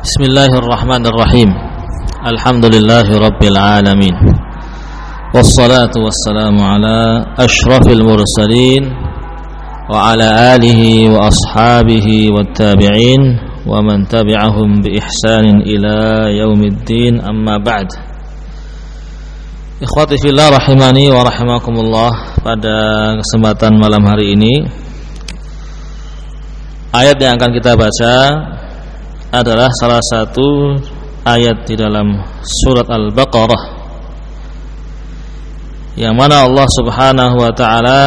Bismillahirrahmanirrahim. Alhamdulillahi rabbil alamin. Wassalatu wassalamu ala asyrafil mursalin wa ala alihi wa ashabihi wattabi'in wa man tabi'ahum bi ihsanin ila yaumiddin, amma ba'd. Ikhwati fillah rahimani wa rahimakumullah. Pada kesempatan malam hari ini, ayat yang akan kita baca adalah salah satu ayat di dalam surat Al-Baqarah, yang mana Allah Subhanahu wa ta'ala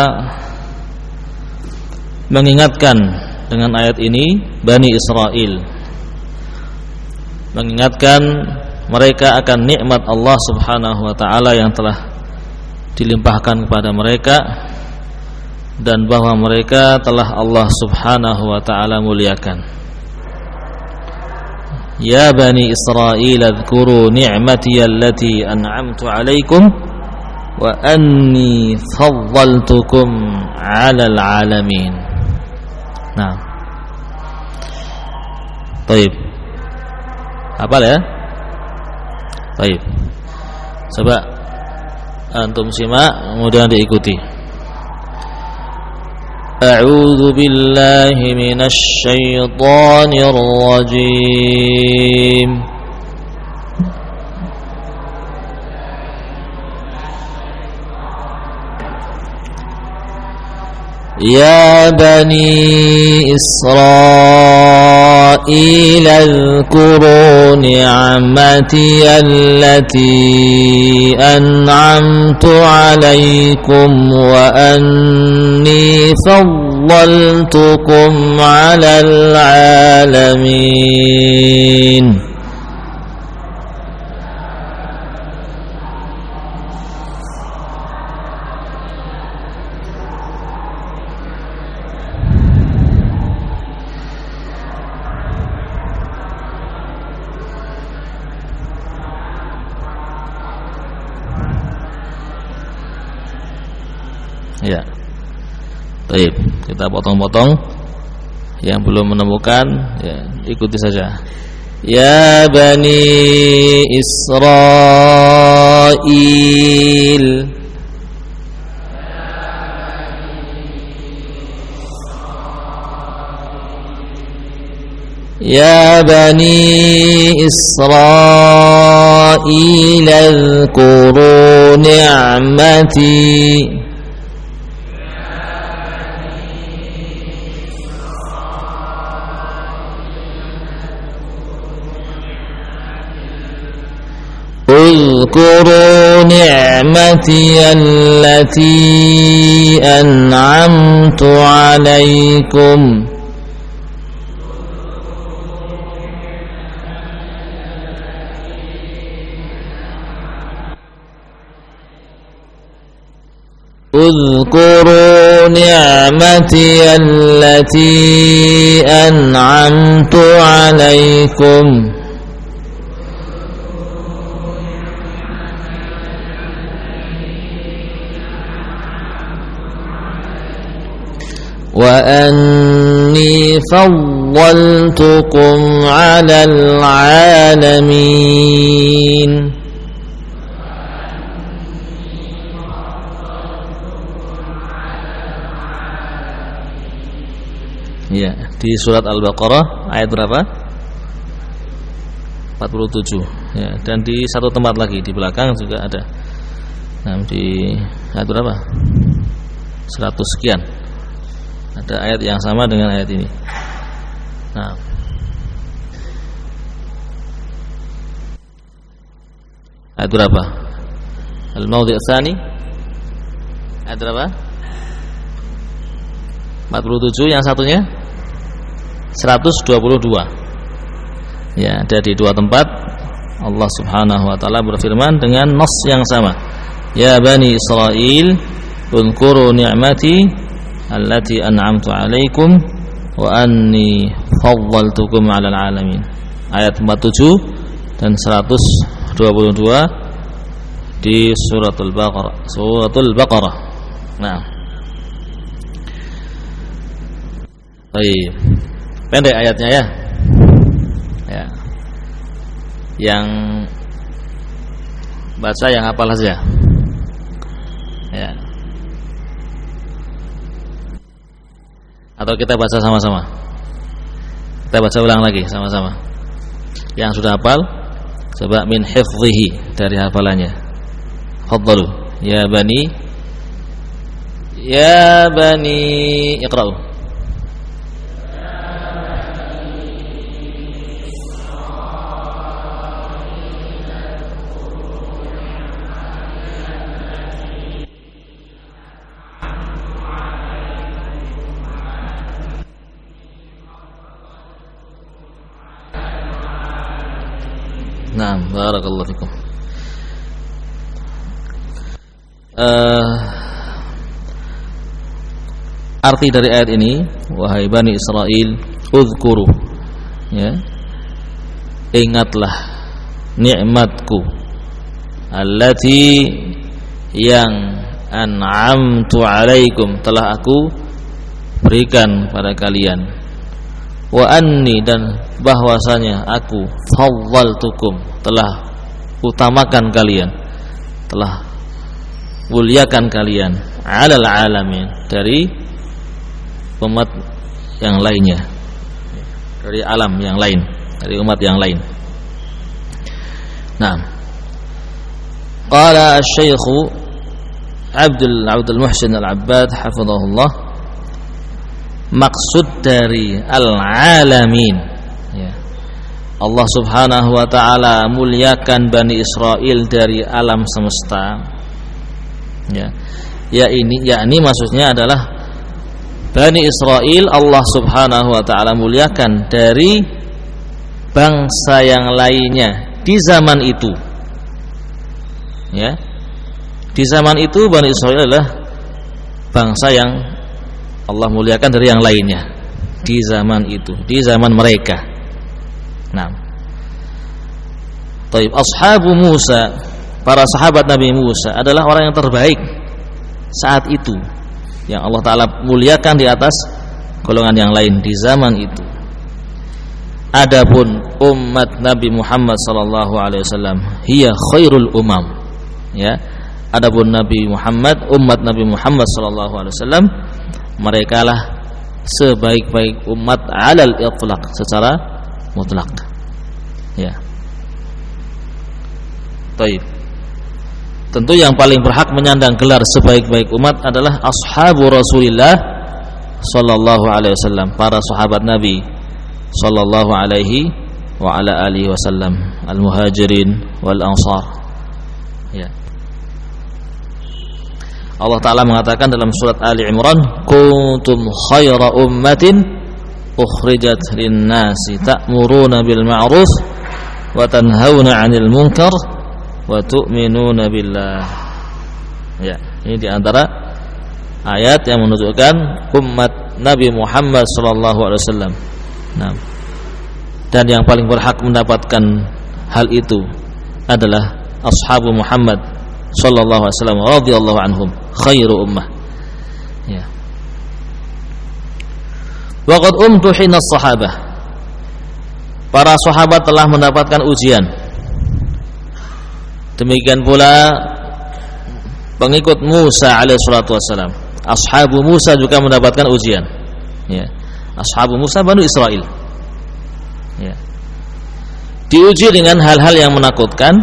mengingatkan dengan ayat ini Bani Israel, mengingatkan mereka akan nikmat Allah Subhanahu wa ta'ala yang telah dilimpahkan kepada mereka, dan bahwa mereka telah Allah Subhanahu wa ta'ala muliakan. Ya Bani Israel, adhkuru ni'mati allati an'amtu alaikum wa anni faddaltukum 'alal 'alamin. Nah, baik, hafal ya? Baik, coba antum simak kemudian diikuti. A'udzu billahi minasy syaithanir rajim. Ya Bani Israel, adhkuru ni'mati allati an'amtu 'alaikum wa anni faddaltukum 'alal 'alamin. Ya, baik, kita potong-potong. Yang belum menemukan, ya, ikuti saja. Ya Bani Israel, Ya Bani Israel, adhkuru ni'mati اذكروا نعمتي التي أنعمت عليكم اذكروا نعمتي التي أنعمت عليكم وأني فضلتكم على العالمين. Ya, di surat Al-Baqarah ayat berapa? 47. Ya, dan di satu tempat lagi di belakang juga ada. Nah, di ayat berapa? 100 sekian. Ada ayat yang sama dengan ayat ini. Nah, ayat berapa? Al-Mawdi' Tsani. Ayat berapa? 47. Yang satunya 122. Ya, ada di dua tempat Allah Subhanahu wa ta'ala berfirman dengan nas yang sama. Ya Bani Israel, udhkuru ni'mati allati an'amtu 'alaikum wa anni faddaltukum 'alal 'alamin. Ayat 47 dan 122 di suratul Baqarah. Nah, baik, pendek ayatnya ya. Ya, Yang baca yang hafal saja. Ya. Atau kita baca sama-sama. Kita baca ulang lagi sama-sama. Yang sudah hafal coba min hifdhihi, dari hafalannya. Fadhalu. Ya bani iqra'u. Naam, barakallahu fikum. Arti dari ayat ini, wahai Bani Israel, uzkuru, ya, ingatlah nikmatku, allati, yang an'amtu alaikum, telah aku berikan pada kalian, wa anni, dan bahwasanya aku faddaltukum, telah utamakan kalian, telah muliakan kalian, alal alamin, dari umat yang lainnya, dari alam yang lain, dari umat yang lain. Nah, qala asy-syaikh Abdul Muhsin Al-Abbad hafizahullah, maksud dari al-alamin, ya, Allah Subhanahu wa taala muliakan Bani Israel dari alam semesta, ya. Yakni maksudnya adalah Bani Israel Allah Subhanahu wa taala muliakan dari bangsa yang lainnya di zaman itu. Ya. Di zaman itu Bani Israel adalah bangsa yang Allah muliakan dari yang lainnya di zaman itu, di zaman mereka. Nah, taib, ashabu Musa, para sahabat Nabi Musa adalah orang yang terbaik saat itu, yang Allah Ta'ala muliakan di atas golongan yang lain di zaman itu. Adapun umat Nabi Muhammad sallallahu alaihi wasallam, hiya khairul umam, ya. Adapun Nabi Muhammad, umat Nabi Muhammad sallallahu alaihi wasallam, mereka lah sebaik-baik umat alal itlaq, secara mutlak, ya. Baik. Tentu yang paling berhak menyandang gelar sebaik-baik umat adalah ashabu Rasulillah sallallahu alaihi wasallam, para sahabat Nabi sallallahu alaihi wa ala alihi wasallam, al-muhajirin wal ansar, ya. Allah Ta'ala mengatakan dalam surat Ali Imran, kuntum khaira ummatin ukhrijat lin-nasi ta'muruna bil ma'ruf wa tanhauna 'anil munkar wa tu'minuna billah. Ya, ini di antara ayat yang menunjukkan umat Nabi Muhammad sallallahu alaihi wasallam. Nah, dan yang paling berhak mendapatkan hal itu adalah ashabu Muhammad sallallahu alaihi wasallam radhiyallahu anhum, khairu ummah, ya. Wa qad umtuhina as-sahabah, para sahabat telah mendapatkan ujian. Demikian pula pengikut Musa alaihi salatu wasallam, ashabu Musa juga mendapatkan ujian, ya. Ashabu Musa Bani Israel, ya, diuji dengan hal-hal yang menakutkan,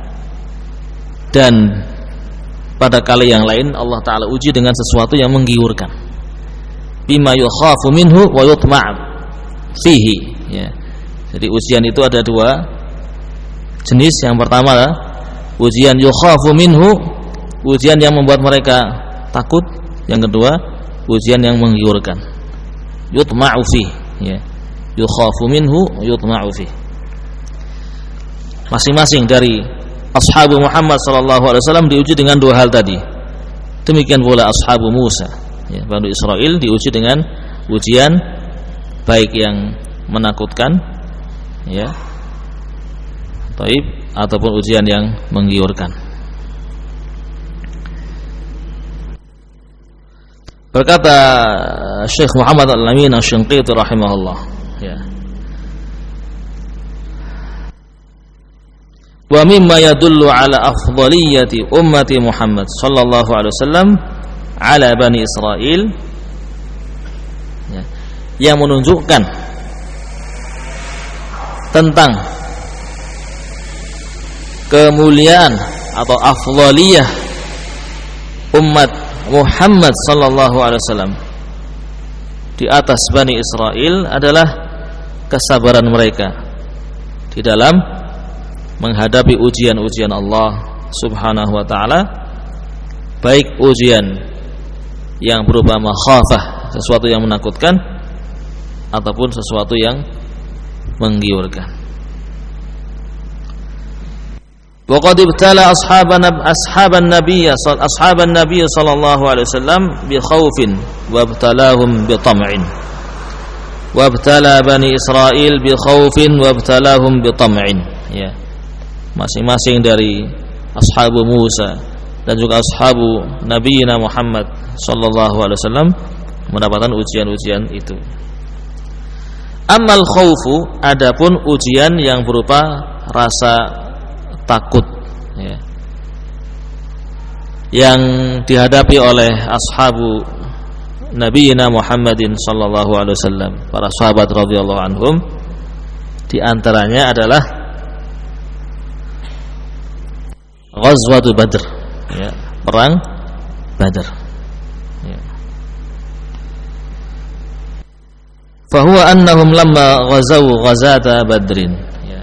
dan pada kali yang lain Allah Ta'ala uji dengan sesuatu yang menggiurkan, bima yukhafu minhu wa yutma' fihi, ya. Jadi ujian itu ada dua jenis. Yang pertama adalah ujian yukhafu minhu, ujian yang membuat mereka takut. Yang kedua, ujian yang menggiurkan, yutma'u fihi, ya. Yukhafu minhu yutma'u fihi. Masing-masing dari ashabu Muhammad sallallahu alaihi wasallam diuji dengan dua hal tadi. Demikian pula ashabu Musa, ya, Bani Israel diuji dengan ujian baik yang menakutkan, ya, taib, ataupun ujian yang menggiurkan. Berkata Syekh Muhammad Al-Amin Asy-Syanqiti rahimahullah, ya, Wa mimma yadullu ala afdaliyati ummati Muhammad sallallahu alaihi wasallam ala Bani Israil, yang menunjukkan tentang kemuliaan atau afdaliyah umat Muhammad sallallahu alaihi wasallam di atas Bani Israil adalah kesabaran mereka di dalam menghadapi ujian-ujian Allah Subhanahu wa taala, baik ujian yang berupa makhafah, sesuatu yang menakutkan, ataupun sesuatu yang menggiurkan. Wa qad ibtala ashaban nabiy sallallahu alaihi wasallam bi khaufin wa ibtalahum bi tam'in. Wa ibtala Bani Israil bi khaufin wa ibtalahum bi tam'in. Ya. Masing-masing dari ashabu Musa dan juga ashabu nabiyina Muhammad sallallahu alaihi wasallam mendapatkan ujian-ujian itu. Amal khaufu, adapun ujian yang berupa rasa takut, ya, yang dihadapi oleh ashabu nabiyina Muhammadin sallallahu alaihi wasallam, para sahabat radhiyallahu anhum, di antaranya adalah Ghazwatu Badr, ya, perang Badar. Ya. Fahuwa annahum lamma ghazaw ghazata Badrin, ya,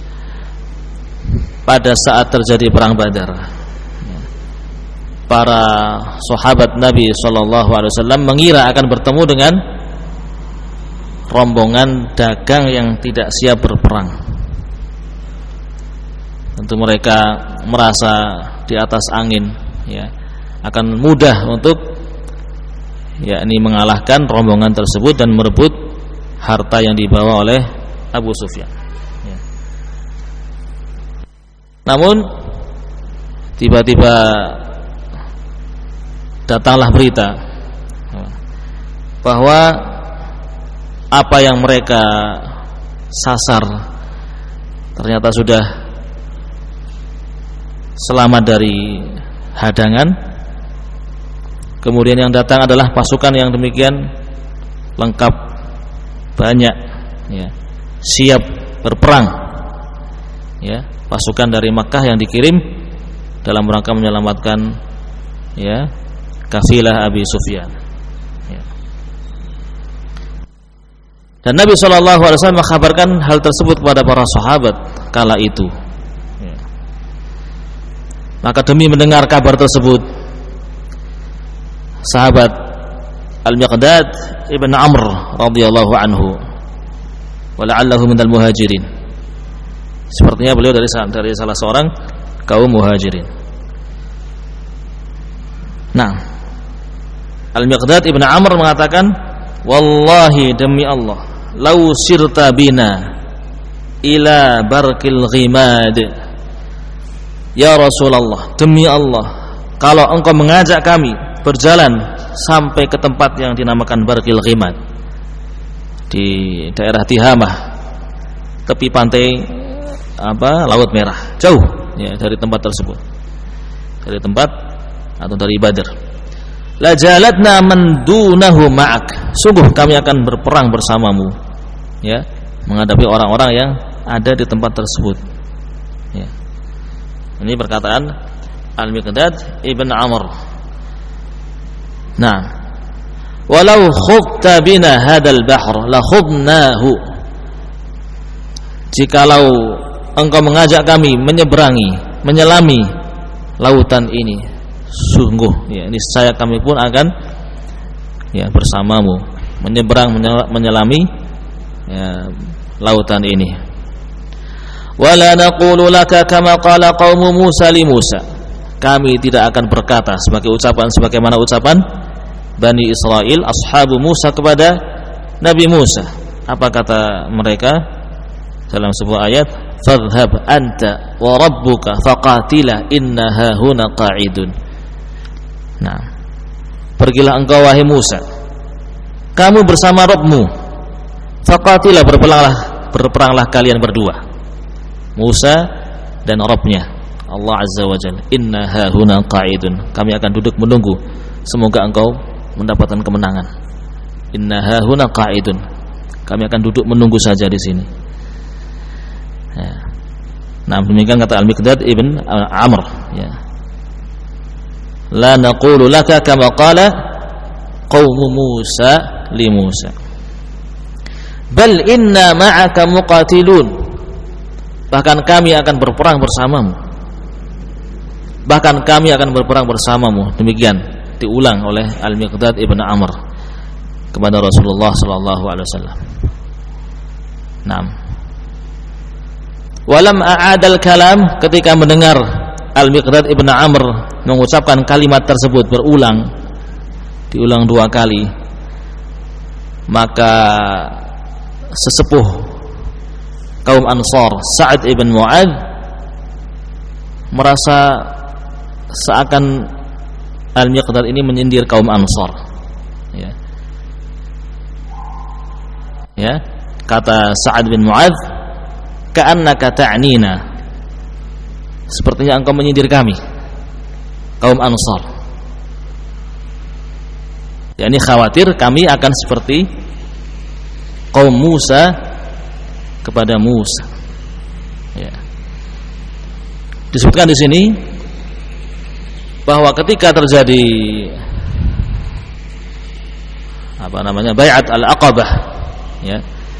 pada saat terjadi perang Badar, ya, para sahabat Nabi sallallahu alaihi wasallam mengira akan bertemu dengan rombongan dagang yang tidak siap berperang. Tentu mereka merasa di atas angin, ya, akan mudah untuk yakni mengalahkan rombongan tersebut dan merebut harta yang dibawa oleh Abu Sufyan, ya. Namun tiba-tiba datanglah berita bahwa apa yang mereka sasar ternyata sudah selamat dari hadangan. Kemudian yang datang adalah pasukan yang demikian lengkap, banyak, ya, siap berperang, ya, pasukan dari Makkah yang dikirim dalam rangka menyelamatkan, ya, kafilah Abi Sufyan, ya. Dan Nabi SAW mengkhabarkan hal tersebut kepada para sahabat kala itu. Maka demi mendengar kabar tersebut, sahabat Al-Miqdad ibn Amr radhiyallahu anhu, wala'allahu minal muhajirin, sepertinya beliau dari salah seorang kaum muhajirin. Nah, Al-Miqdad ibn Amr mengatakan, wallahi, demi Allah, lau sirta bina ila barqil ghimad, ya Rasulullah, demi Allah, kalau engkau mengajak kami berjalan sampai ke tempat yang dinamakan Barqil Ghimad di daerah Tihamah, tepi pantai Laut Merah, jauh, ya, dari tempat tersebut, dari tempat atau dari Badr, la jalatna man dunahu ma'ak, sungguh kami akan berperang bersamamu, ya, menghadapi orang-orang yang ada di tempat tersebut, ya. Ini perkataan Al-Miqdad ibn Amr. Nah, walau khubta bina hadal bahr la khubnahu, jikalau engkau mengajak kami menyeberangi, menyelami lautan ini, sungguh, ya, ini saya kami pun akan, ya, bersamamu menyeberang, menyelami, ya, lautan ini. Wala naqulu laka kama qala qaumu Musa li Musa, kami tidak akan berkata sebagaimana ucapan Bani Israil, ashabu Musa kepada Nabi Musa. Apa kata mereka dalam sebuah ayat, fadhhab anta wa rabbuka faqatila inna hahuna qa'idun. Nah, pergilah engkau wahai Musa, kamu bersama Rabbmu, faqatila, berperanglah kalian berdua. Musa dan Rabbnya Allah Azza wa Jalla. Inna hahuna qa'idun, kami akan duduk menunggu, semoga engkau mendapatkan kemenangan. Inna hahuna qa'idun, kami akan duduk menunggu saja di sini. Ya. Nah, demikian kata Al-Miqdad ibn Amr, ya. La naqulu laka kama qala qaum Musa li Musa, bal inna ma'aka muqatilun, bahkan kami akan berperang bersamamu. Bahkan kami akan berperang bersamamu. Demikian diulang oleh Al-Miqdad ibn Amr kepada Rasulullah sallallahu alaihi wasallam. Naam. Walam a'adal kalam, ketika mendengar Al-Miqdad ibn Amr mengucapkan kalimat tersebut diulang 2 kali, maka sesepuh kaum Ansar Sa'ad ibn Mu'adz merasa seakan Al-Miqdad ini menyindir kaum Ansar. Ya. Ya, kata Sa'ad bin Mu'adz, ka'annaka ta'nina, sepertinya engkau menyindir kami, kaum Ansar. Ya, ini khawatir kami akan seperti kaum Musa kepada Musa. Ya. Disebutkan di sini bahwa ketika terjadi Bai'at Al-Aqabah, ya,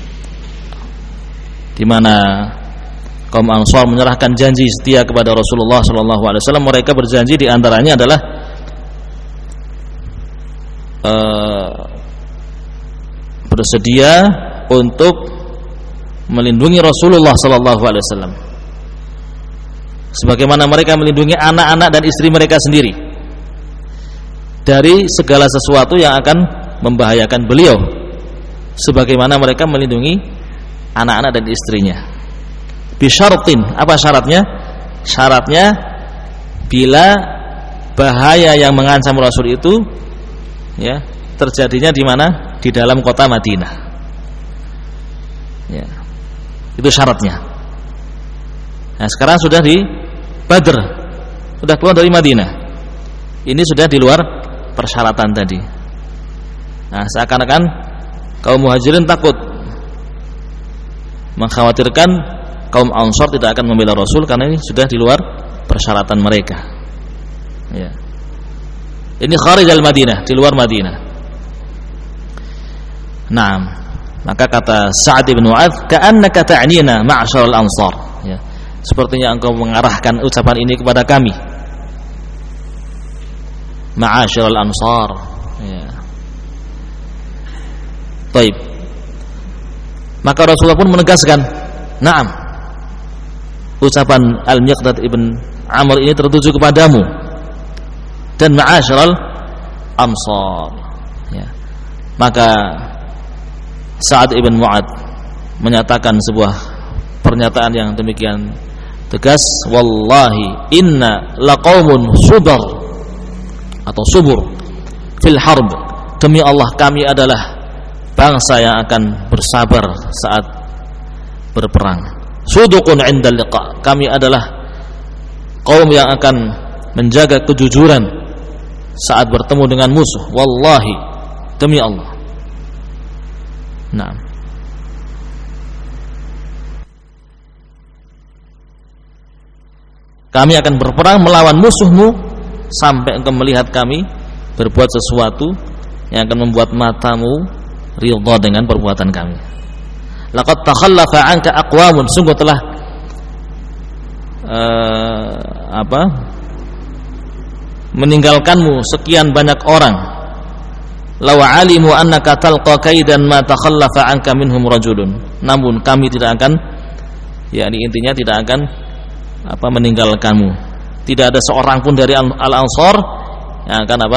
di mana kaum Ansar menyerahkan janji setia kepada Rasulullah SAW. Mereka berjanji di antaranya adalah bersedia untuk melindungi Rasulullah SAW, sebagaimana mereka melindungi anak-anak dan istri mereka sendiri dari segala sesuatu yang akan membahayakan beliau, sebagaimana mereka melindungi anak-anak dan istrinya. Bisyaratin, apa syaratnya? Syaratnya bila bahaya yang mengancam Rasul itu, ya, terjadinya di mana? Di dalam kota Madinah. Ya, itu syaratnya. Nah, sekarang sudah di Badr, sudah keluar dari Madinah. Ini sudah di luar persyaratan tadi. Nah, seakan-akan kaum Muhajirin takut, mengkhawatirkan kaum Ansar tidak akan membela Rasul karena ini sudah di luar persyaratan mereka. Ya. Ini kharij al-Madinah, di luar Madinah. Naam. Maka kata Sa'ad bin Mu'adz, ka'annaka ta'nina ma'syaral Ansar. Ya. Sepertinya engkau mengarahkan ucapan ini kepada kami, ma'asyiral Ansar. Ya. Baik. Maka Rasulullah pun menegaskan, "Na'am. Ucapan Al-Miqdad ibn Amr ini tertuju kepadamu dan ma'asyiral Ansar." Ya. Maka Sa'ad ibn Mu'adz menyatakan sebuah pernyataan yang demikian tegas, "Wallahi inna laqaumun subar atau subur fil harb." Demi Allah, kami adalah bangsa yang akan bersabar saat berperang. Suduqun 'inda liqa, kami adalah kaum yang akan menjaga kejujuran saat bertemu dengan musuh. Wallahi, demi Allah. Nah, kami akan berperang melawan musuhmu sampai engkau melihat kami berbuat sesuatu yang akan membuat matamu ridha dengan perbuatan kami. Laqad takhallafa 'anka aqwamun, sungguh telah meninggalkanmu sekian banyak orang. Law 'alimu annaka talqa kaidan ma takhallafa 'anka minhum rajulun. Namun kami tidak akan, yakni intinya tidak akan meninggalkanmu. Tidak ada seorang pun dari Al-Ansar yang akan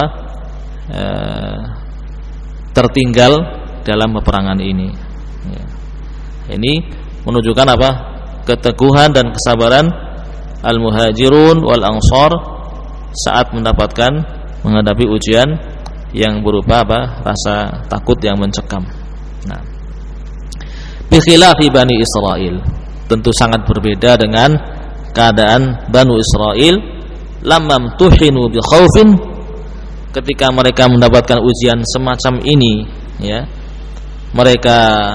tertinggal dalam peperangan ini. Ya. Ini menunjukkan keteguhan dan kesabaran Al-Muhajirun wal Ansar saat menghadapi ujian yang berupa rasa takut yang mencekam. Nah, bi khilafi Bani Israil, tentu sangat berbeda dengan keadaan Banu Israel lamam tuhinu bi khaufin, ketika mereka mendapatkan ujian semacam ini, ya, mereka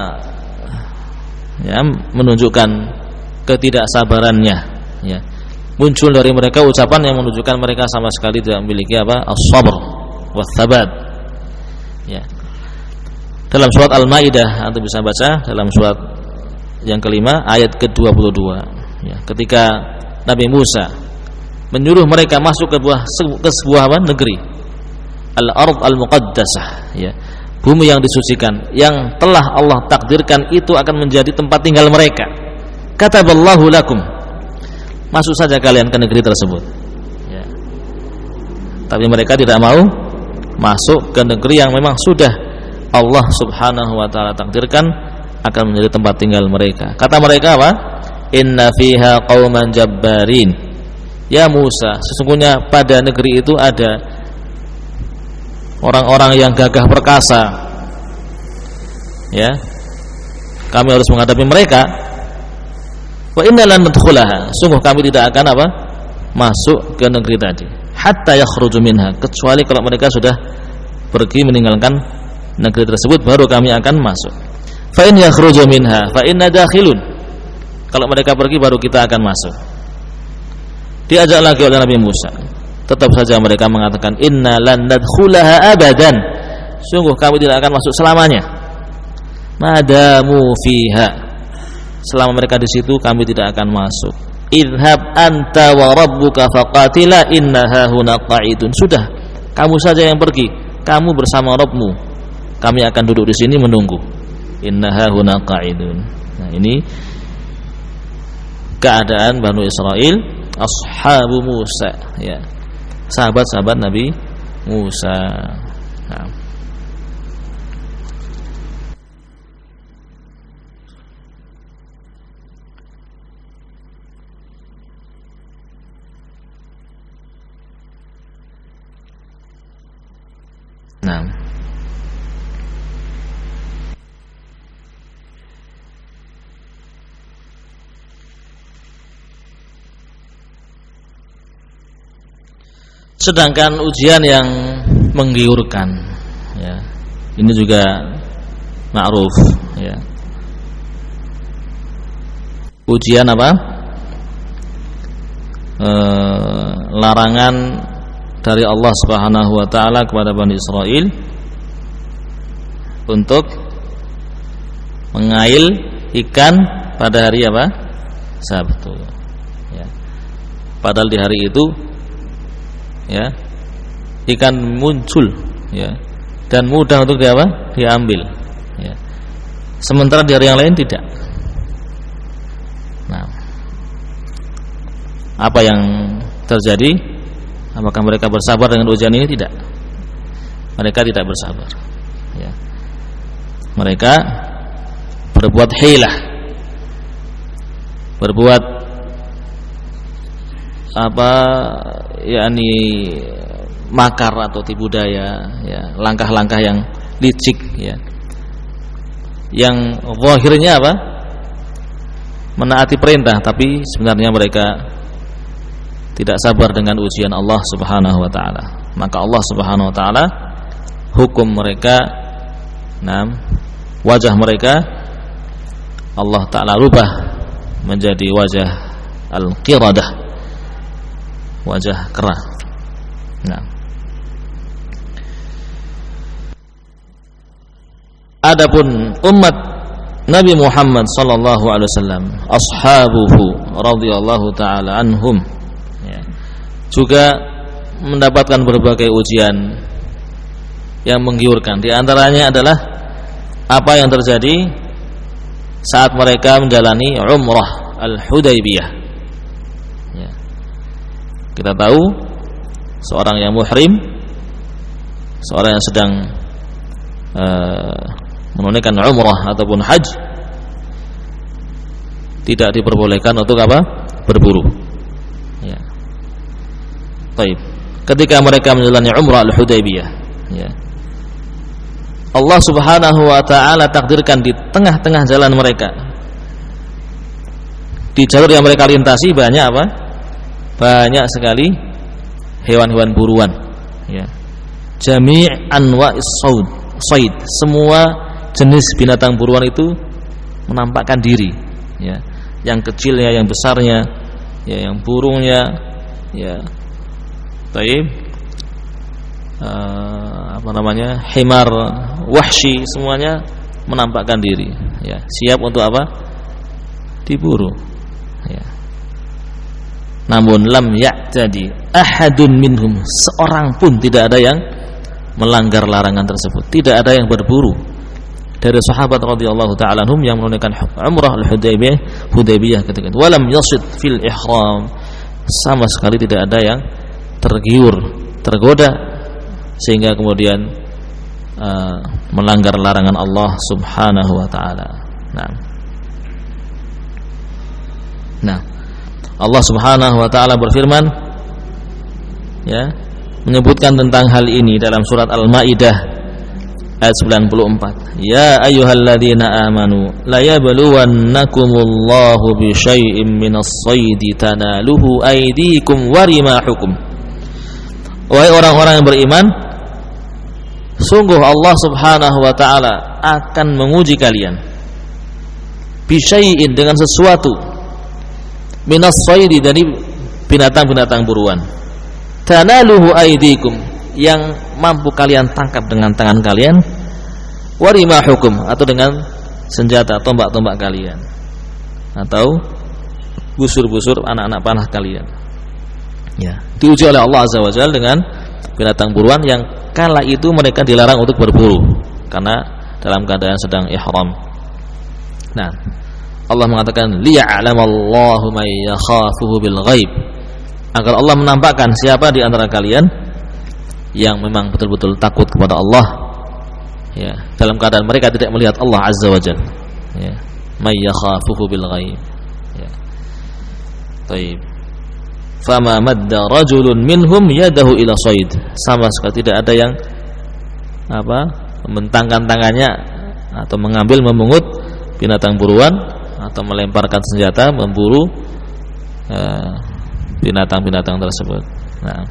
ya menunjukkan ketidaksabarannya, ya. Muncul dari mereka ucapan yang menunjukkan mereka sama sekali tidak memiliki apa? As-sabr was-sabat. Ya. Dalam surat Al-Maidah Anda bisa baca dalam surat yang kelima ayat ke-22, ya, ketika Nabi Musa menyuruh mereka masuk ke sebuah negeri Al-Ard Al-Muqaddasah, ya, bumi yang disucikan, yang telah Allah takdirkan itu akan menjadi tempat tinggal mereka. Kataballahu lakum, masuk saja kalian ke negeri tersebut, ya. Tapi mereka tidak mau masuk ke negeri yang memang sudah Allah subhanahu wa ta'ala takdirkan akan menjadi tempat tinggal mereka. Kata mereka apa? Inna fiha qauman jabbarin. Ya Musa, sesungguhnya pada negeri itu ada orang-orang yang gagah perkasa, ya, kami harus menghadapi mereka. Wa inna lan nadkhulaha, sungguh kami tidak akan apa? Masuk ke negeri tadi hatta yakhruju minha, kecuali kalau mereka sudah pergi meninggalkan negeri tersebut baru kami akan masuk. Fa in yakhruju minha fa inna dakhilun, kalau mereka pergi baru kita akan masuk. Diajak lagi oleh Nabi Musa, tetap saja mereka mengatakan inna lan nadkhulaha abadan, sungguh kami tidak akan masuk selamanya. Madamu fiha, selama mereka di situ kami tidak akan masuk. Idhab anta wa rabbuka faqatila inna hahuna qa'idun, sudah kamu saja yang pergi, kamu bersama Rabbmu, kami akan duduk di sini menunggu. Inna hahuna qa'idun. Nah, ini keadaan Banu Israel, ashabu Musa, ya, sahabat-sahabat Nabi Musa. Nah. Nah. Sedangkan ujian yang menggiurkan, ya, ini juga ma'ruf, ya. Ujian apa? Larangan dari Allah Subhanahu wa ta'ala kepada Bani Israel untuk mengail ikan pada hari apa? Sabtu, ya. Padahal di hari itu, ya, ikan muncul, ya, dan mudah untuk diambil, ya. Sementara di hari yang lain tidak. Nah, apa yang terjadi? Apakah mereka bersabar dengan ujian ini? Tidak. Mereka tidak bersabar, ya. Mereka berbuat hilah, berbuat apa, yakni makar atau tipu daya, ya, langkah-langkah yang licik, ya, yang zahirnya apa? Menaati perintah, tapi sebenarnya mereka tidak sabar dengan ujian Allah Subhanahu wa ta'ala. Maka Allah Subhanahu wa ta'ala hukum mereka, wajah mereka Allah ta'ala rubah menjadi wajah al-qiradah, wajah kera. Nah, adapun umat Nabi Muhammad sallallahu alaihi wasallam, ashabuhu radhiyallahu ta'ala anhum, juga mendapatkan berbagai ujian yang menggiurkan. Di antaranya adalah apa yang terjadi saat mereka menjalani umrah Al-Hudaybiyah, ya. Kita tahu seorang yang muhrim, seorang yang sedang menunaikan umrah ataupun haji, tidak diperbolehkan untuk apa? Berburu, ya. Baik. Ketika mereka menjalani umrah Al-Hudaybiyah, ya, Allah Subhanahu wa ta'ala takdirkan di tengah-tengah jalan mereka Di jalur yang mereka lintasi banyak apa? Banyak sekali hewan-hewan buruan, ya. Jami' anwa'is sayd, semua jenis binatang buruan itu menampakkan diri, ya. Yang kecilnya, yang besarnya, ya, yang burungnya, ya. Baik. Himar, wahsy, semuanya menampakkan diri, ya. Siap untuk apa? Diburu, ya. Namun lam ya'tadi ahadun minhum, seorang pun tidak ada yang melanggar larangan tersebut, tidak ada yang berburu dari sahabat radhiyallahu taala anhum yang menunaikan umrah Hudaybiyah ketika itu. Walam yasid fil ihram, sama sekali tidak ada yang tergiur, tergoda sehingga kemudian melanggar larangan Allah Subhanahu wa taala. Nah, Allah Subhanahu wa taala berfirman, ya, menyebutkan tentang hal ini dalam surat Al-Maidah ayat 94. Ya ayyuhalladzina amanu la yabluwannakumullahu bisyai'im minas saydi tanaluhu aydikum wa rimahukum. Wahai orang-orang yang beriman, sungguh Allah Subhanahu wa taala akan menguji kalian bisyai'in, dengan sesuatu, minas saydi, dari binatang-binatang buruan, tanaluhu aydikum, yang mampu kalian tangkap dengan tangan kalian, warimahukum, atau dengan senjata, tombak-tombak kalian, atau busur-busur anak-anak panah kalian, ya. Diuji oleh Allah Azza wa Jalla dengan binatang buruan yang kala itu mereka dilarang untuk berburu karena dalam keadaan sedang ihram. Nah, Allah mengatakan liya'lamallahu may yakhafuhu bil ghaib, agar Allah menampakkan siapa di antara kalian yang memang betul-betul takut kepada Allah, ya, dalam keadaan mereka tidak melihat Allah Azza wa Jalla, ya. May yakhafuhu bil ghaib, ya. Baik. Fama madda rajulun minhum yadahu ila sayd, sama sekali tidak ada yang membentangkan tangannya atau mengambil, memungut binatang buruan atau melemparkan senjata memburu binatang-binatang tersebut. Nah,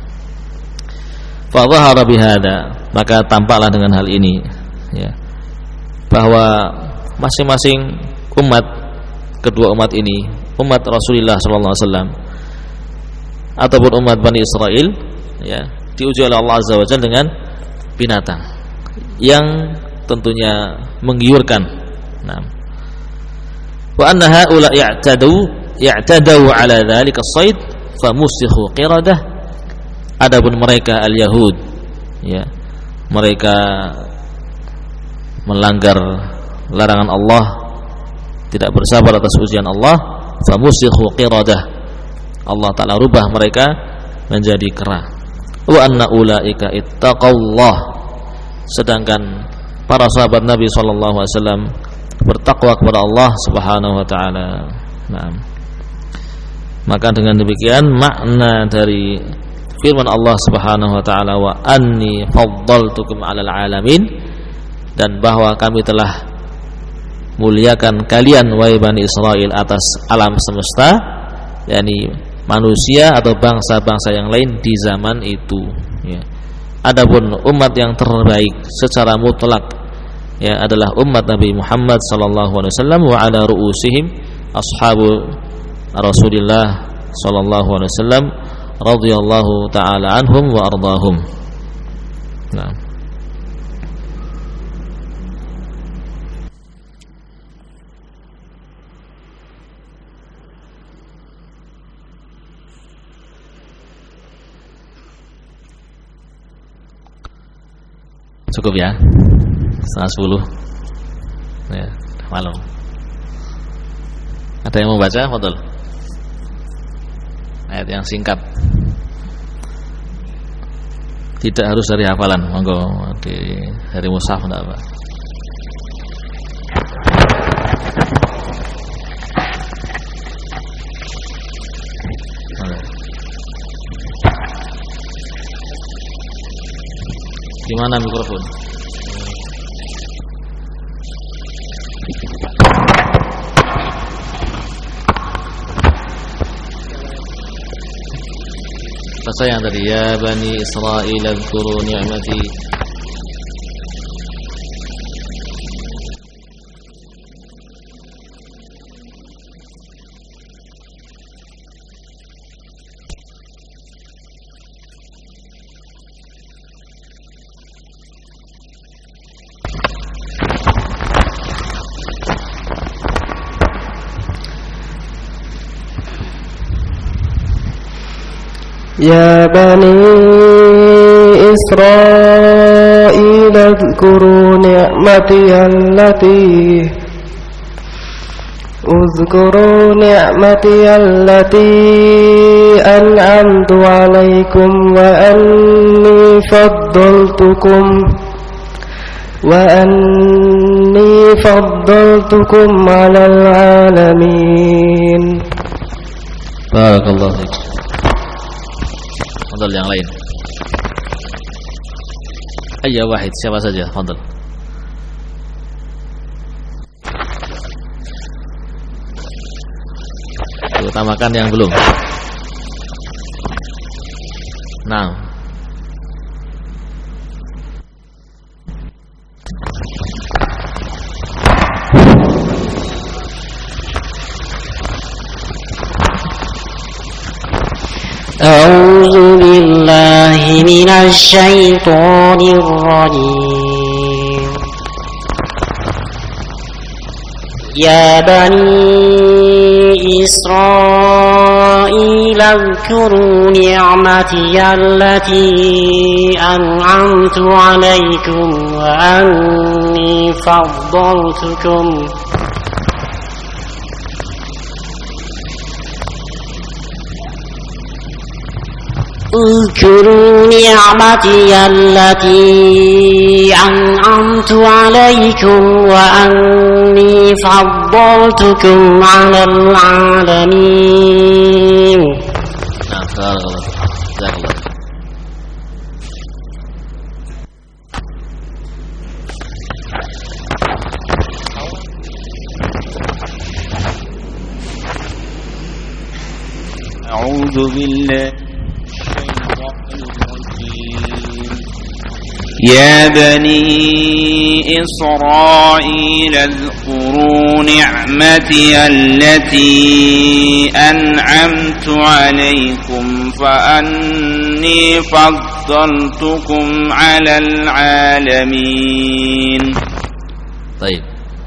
fa dhahara bihada, maka tampaklah dengan hal ini, ya, bahwa masing-masing umat, kedua umat ini, umat Rasulullah sallallahu alaihi wasallam ataupun umat Bani Israel, ya, diuji oleh Allah Azza wa Jalla dengan binatang yang tentunya menggiurkan. Nah, wa anna haula ya'tadu ala dzalika as-sayd famusikhu qiradah. Adapun mereka al-yahud, ya, mereka melanggar larangan Allah, tidak bersabar atas ujian Allah, famusikhu qiradah, Allah Ta'ala rubah mereka menjadi kera. Wa anna ulaika ittaqallah, sedangkan para sahabat Nabi sallallahu alaihi wasallam bertakwa kepada Allah Subhanahu wa taala. Nah, maka dengan demikian makna dari firman Allah Subhanahu wa taala, wa anni faddaltukum 'alal 'alamin, dan bahwa kami telah muliakan kalian wahai Bani Israel atas alam semesta, yakni manusia atau bangsa-bangsa yang lain di zaman itu, ya. Adapun umat yang terbaik secara mutlak, ya, adalah umat Nabi Muhammad sallallahu alaihi wasallam, wa ala ru'usihim ashabu Rasulillah sallallahu alaihi wasallam radhiyallahu taala anhum wa ardahum. Nah, cukup ya, 9:30, ya, malam. Ada yang mau baca? Fadhil. Ayat yang singkat, tidak harus dari hafalan, monggo dari mushaf, enggak apa. Gimana mikrofon? Baca yang tadi, ya Bani Israil adhkuru ni'mati. يا بني إسرائيل اذكروا نعمتي التي أنعمت عليكم وأني فضلتكم على العالمين. Barakallahu fiik. Fadal yang lain. Ayya wahid, siapa saja? Fadal. Utamakan yang belum. Nah. أعوذ بالله من الشيطان الرجيم. يا بني إسرائيل اذكروا نعمتي التي أنعمت عليكم وأني فضلتكم اذكروا نعمتي التي أنعمت عليكم وأني فضلتكم على العالمين. أعوذ بالله. يا بني إسرائيل اذكروا نعمتي التي أنعمت عليكم فأني فضلتكم على العالمين. طيب.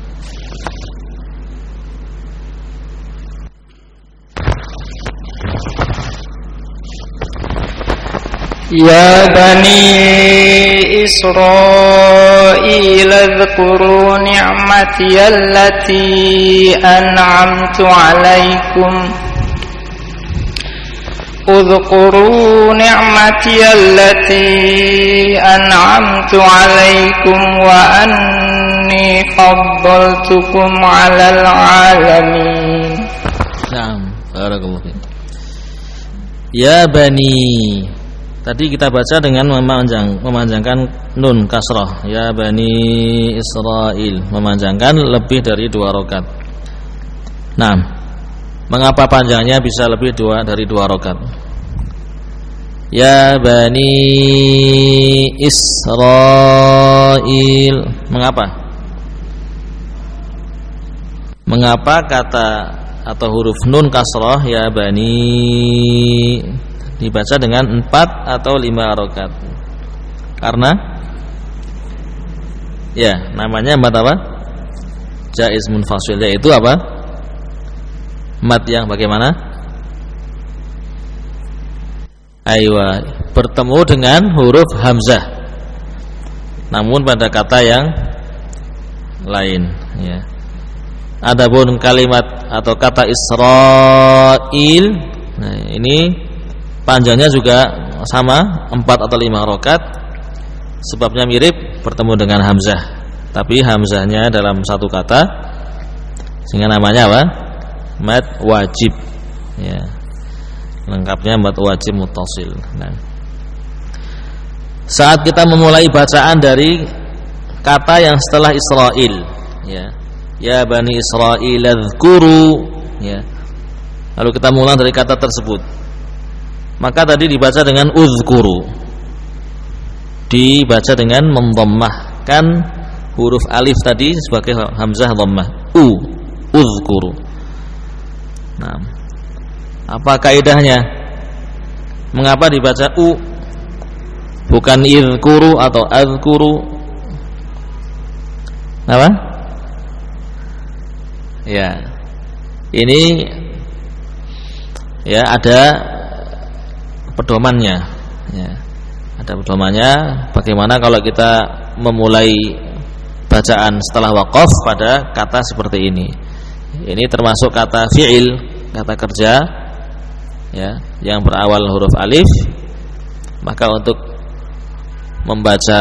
يا بني إسرائيل اذكروا نعمتي التي أنعمت عليكم وأني فضلتكم على العالمين. Naam, barakallahu fiik. Ya Bani, tadi kita baca dengan memanjangkan nun kasrah. Ya Bani Israil, memanjangkan lebih dari 2 rakaat. Nah, mengapa panjangnya bisa lebih dari 2 rakaat? Ya Bani Israil, mengapa? Mengapa kata atau huruf nun kasrah ya Bani dibaca dengan 4 atau 5 rakaat? Karena ya namanya mad apa? Jaiz munfasil, yaitu apa? Mad yang bagaimana? Aywa, bertemu dengan huruf hamzah namun pada kata yang lain ya. Adapun kalimat atau kata Israil, nah ini panjangnya juga sama 4 atau 5 rakaat. Sebabnya mirip, bertemu dengan hamzah, tapi hamzahnya dalam satu kata sehingga namanya apa? Mad wajib ya. Lengkapnya mad wajib muttasil. Nah, saat kita memulai bacaan dari kata yang setelah Israil ya, ya Bani Israil adhkuru ya, lalu kita mulai dari kata tersebut maka tadi dibaca dengan uzkuru, dibaca dengan mendhammahkan huruf alif tadi sebagai hamzah dhammah, uzkuru. Nah, apa kaidahnya? Mengapa dibaca bukan izkuru atau azkuru? Apa? Ya, ini ya ada pedomannya. Ya, ada pedomannya. Bagaimana kalau kita memulai bacaan setelah waqaf pada kata seperti ini? Ini termasuk kata fi'il, kata kerja, ya, yang berawal huruf alif. Maka untuk membaca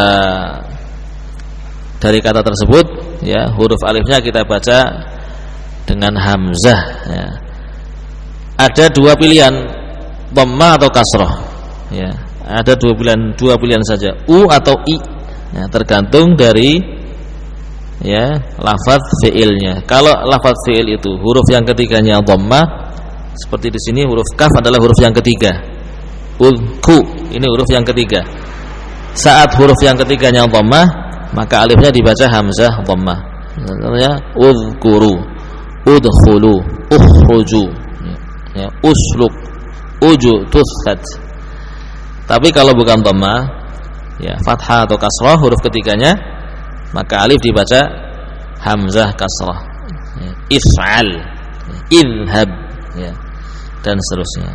dari kata tersebut, ya, huruf alifnya kita baca dengan hamzah, ya. Ada dua pilihan, dhammah atau kasrah, ya. Ada dua pilihan saja, atau i, ya, tergantung dari, ya, lafaz fiilnya. Kalau lafaz fiil itu huruf yang ketiganya dhammah, seperti di sini huruf kaf adalah huruf yang ketiga, ku, ini huruf yang ketiga. Saat huruf yang ketiganya dhammah, maka alifnya dibaca hamzah dhammah. Contohnya uzkuru, udkhulu, ukhruju, ya, usluk, uju, tusad. Tapi kalau bukan dhammah, ya, fathah atau kasrah huruf ketiganya, maka alif dibaca hamzah kasrah, ya, if'al, idhab, ya, dan seterusnya.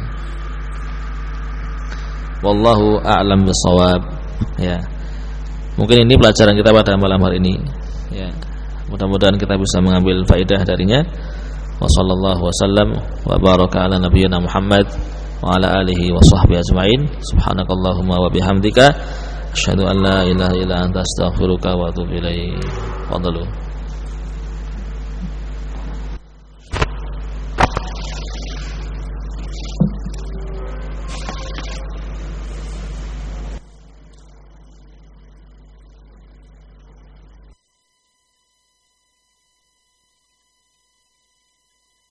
Wallahu a'lam bishawab. Ya, mungkin ini pelajaran kita pada malam hari ini, ya. Mudah-mudahan kita bisa mengambil faedah darinya. Wassallallahu wasallam wa baraka ala nabiyyina Muhammad wa ala alihi wa sahbihi ajma'in. Subhanakallahumma wa bihamdika asyhadu an la ilaha illa anta astaghfiruka wa atubu ilaik. Fadlu.